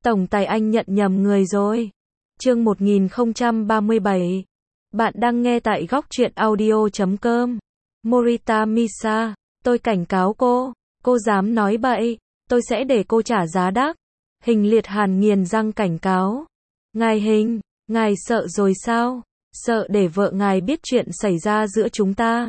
Tổng tài anh nhận nhầm người rồi. Chương 1037. Bạn đang nghe tại góc truyện audio.com. Morita Misa, tôi cảnh cáo cô dám nói bậy, tôi sẽ để cô trả giá đắt. Hình Liệt Hàn nghiền răng cảnh cáo. Ngài sợ rồi sao? Sợ để vợ ngài biết chuyện xảy ra giữa chúng ta.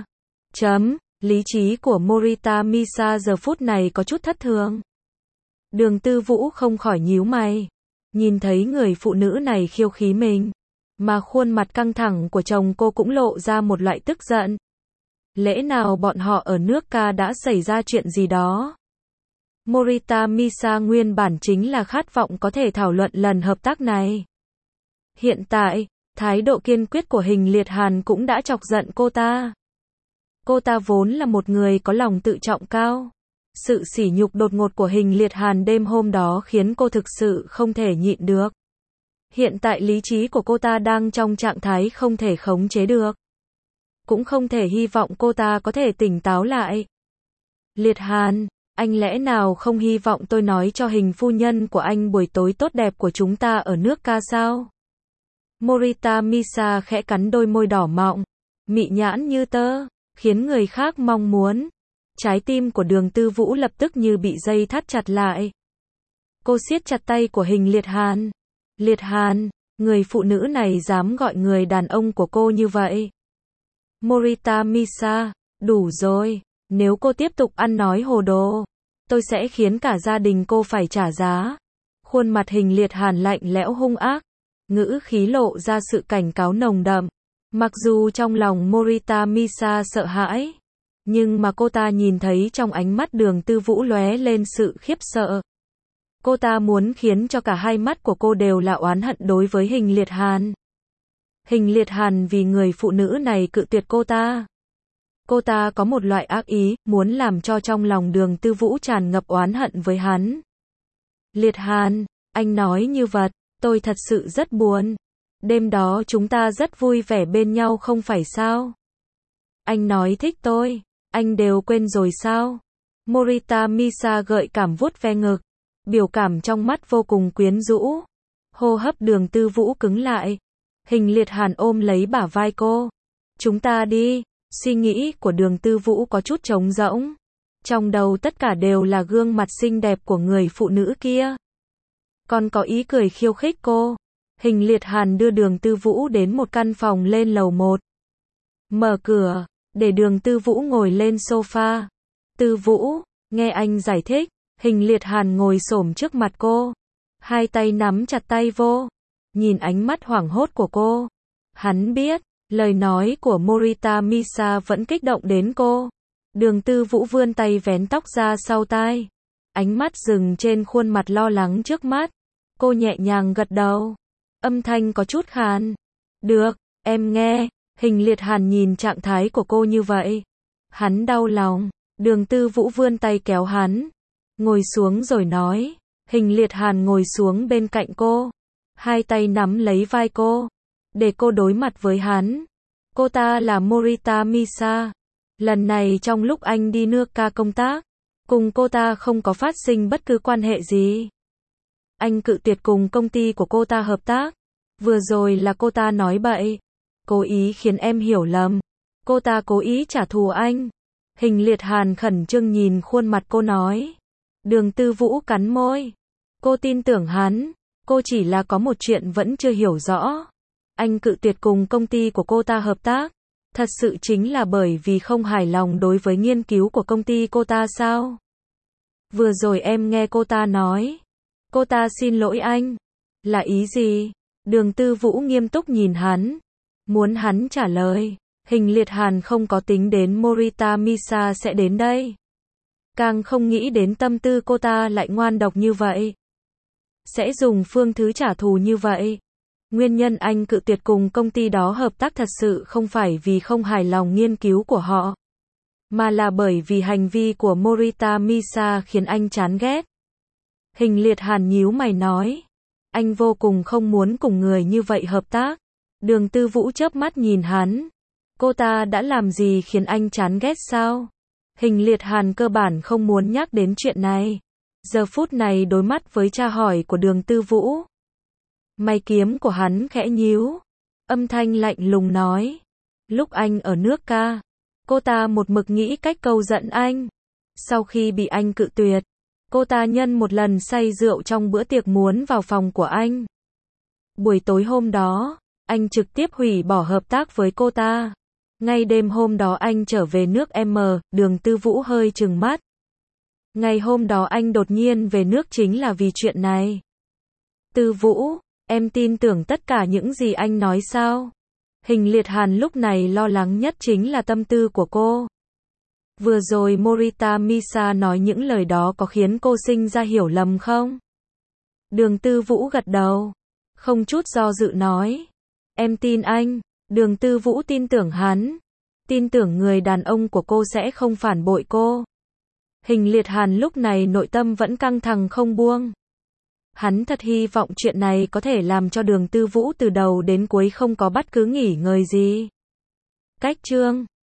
Lý trí của Morita Misa giờ phút này có chút thất thường. Đường Tư Vũ không khỏi nhíu mày. Nhìn thấy người phụ nữ này khiêu khí mình, mà khuôn mặt căng thẳng của chồng cô cũng lộ ra một loại tức giận. Lẽ nào bọn họ ở nước Ca đã xảy ra chuyện gì đó? Morita Misa nguyên bản chính là khát vọng có thể thảo luận lần hợp tác này. Hiện tại, thái độ kiên quyết của Hình Liệt Hàn cũng đã chọc giận cô ta. Cô ta vốn là một người có lòng tự trọng cao. Sự sỉ nhục đột ngột của Hình Liệt Hàn đêm hôm đó khiến cô thực sự không thể nhịn được. Hiện tại lý trí của cô ta đang trong trạng thái không thể khống chế được. Cũng không thể hy vọng cô ta có thể tỉnh táo lại. Liệt Hàn, anh lẽ nào không hy vọng tôi nói cho Hình phu nhân của anh buổi tối tốt đẹp của chúng ta ở nước Ca sao? Morita Misa khẽ cắn đôi môi đỏ mọng, mị nhãn như tơ, khiến người khác mong muốn. Trái tim của Đường Tư Vũ lập tức như bị dây thắt chặt lại. Cô siết chặt tay của Hình Liệt Hàn. Liệt Hàn, người phụ nữ này dám gọi người đàn ông của cô như vậy. Morita Misa, đủ rồi, nếu cô tiếp tục ăn nói hồ đồ, tôi sẽ khiến cả gia đình cô phải trả giá. Khuôn mặt Hình Liệt Hàn lạnh lẽo hung ác, ngữ khí lộ ra sự cảnh cáo nồng đậm. Mặc dù trong lòng Morita Misa sợ hãi, nhưng mà cô ta nhìn thấy trong ánh mắt Đường Tư Vũ lóe lên sự khiếp sợ. Cô ta muốn khiến cho cả hai mắt của cô đều là oán hận đối với Hình Liệt Hàn. Hình Liệt Hàn vì người phụ nữ này cự tuyệt cô ta. Cô ta có một loại ác ý, muốn làm cho trong lòng Đường Tư Vũ tràn ngập oán hận với hắn. Liệt Hàn, anh nói như vậy, tôi thật sự rất buồn. Đêm đó chúng ta rất vui vẻ bên nhau không phải sao? Anh nói thích tôi, anh đều quên rồi sao? Morita Misa gợi cảm vuốt ve ngực, biểu cảm trong mắt vô cùng quyến rũ. Hô hấp Đường Tư Vũ cứng lại. Hình Liệt Hàn ôm lấy bả vai cô. Chúng ta đi. Suy nghĩ của Đường Tư Vũ có chút trống rỗng. Trong đầu tất cả đều là gương mặt xinh đẹp của người phụ nữ kia. Còn có ý cười khiêu khích cô. Hình Liệt Hàn đưa Đường Tư Vũ đến một căn phòng lên lầu 1. Mở cửa, để Đường Tư Vũ ngồi lên sofa. Tư Vũ, nghe anh giải thích. Hình Liệt Hàn ngồi xổm trước mặt cô. Hai tay nắm chặt tay vô. Nhìn ánh mắt hoảng hốt của cô. Hắn biết, lời nói của Morita Misa vẫn kích động đến cô. Đường Tư Vũ vươn tay vén tóc ra sau tai. Ánh mắt dừng trên khuôn mặt lo lắng trước mắt. Cô nhẹ nhàng gật đầu. Âm thanh có chút khàn. Được, em nghe. Hình Liệt Hàn nhìn trạng thái của cô như vậy. Hắn đau lòng. Đường Tư Vũ vươn tay kéo hắn. Ngồi xuống rồi nói. Hình Liệt Hàn ngồi xuống bên cạnh cô. Hai tay nắm lấy vai cô. Để cô đối mặt với hắn. Cô ta là Morita Misa. Lần này trong lúc anh đi nước Ca công tác, cùng cô ta không có phát sinh bất cứ quan hệ gì. Anh cự tuyệt cùng công ty của cô ta hợp tác. Vừa rồi là cô ta nói bậy. Cố ý khiến em hiểu lầm. Cô ta cố ý trả thù anh. Hình Liệt Hàn khẩn trương nhìn khuôn mặt cô nói. Đường Tư Vũ cắn môi. Cô tin tưởng hắn. Cô chỉ là có một chuyện vẫn chưa hiểu rõ. Anh cự tuyệt cùng công ty của cô ta hợp tác. Thật sự chính là bởi vì không hài lòng đối với nghiên cứu của công ty cô ta sao? Vừa rồi em nghe cô ta nói. Cô ta xin lỗi anh. Là ý gì? Đường Tư Vũ nghiêm túc nhìn hắn. Muốn hắn trả lời. Hình Liệt Hàn không có tính đến Morita Misa sẽ đến đây. Càng không nghĩ đến tâm tư cô ta lại ngoan độc như vậy. Sẽ dùng phương thức trả thù như vậy. Nguyên nhân anh cự tuyệt cùng công ty đó hợp tác thật sự không phải vì không hài lòng nghiên cứu của họ, mà là bởi vì hành vi của Morita Misa khiến anh chán ghét. Hình Liệt Hàn nhíu mày nói. Anh vô cùng không muốn cùng người như vậy hợp tác. Đường Tư Vũ chớp mắt nhìn hắn. Cô ta đã làm gì khiến anh chán ghét sao? Hình Liệt Hàn cơ bản không muốn nhắc đến chuyện này. Giờ phút này đối mắt với tra hỏi của Đường Tư Vũ. Mày kiếm của hắn khẽ nhíu. Âm thanh lạnh lùng nói. Lúc anh ở nước ca, cô ta một mực nghĩ cách câu dẫn anh. Sau khi bị anh cự tuyệt, cô ta nhân một lần say rượu trong bữa tiệc muốn vào phòng của anh. Buổi tối hôm đó, anh trực tiếp hủy bỏ hợp tác với cô ta. Ngay đêm hôm đó anh trở về nước M, Đường Tư Vũ hơi trừng mắt. Ngày hôm đó anh đột nhiên về nước chính là vì chuyện này. Tư Vũ, em tin tưởng tất cả những gì anh nói sao? Hình Liệt Hàn lúc này lo lắng nhất chính là tâm tư của cô. Vừa rồi Morita Misa nói những lời đó có khiến cô sinh ra hiểu lầm không? Đường Tư Vũ gật đầu, không chút do dự nói. Em tin anh. Đường Tư Vũ tin tưởng hắn. Tin tưởng người đàn ông của cô sẽ không phản bội cô. Hình Liệt Hàn lúc này nội tâm vẫn căng thẳng không buông. Hắn thật hy vọng chuyện này có thể làm cho Đường Tư Vũ từ đầu đến cuối không có bất cứ nghỉ ngơi gì. Cách chương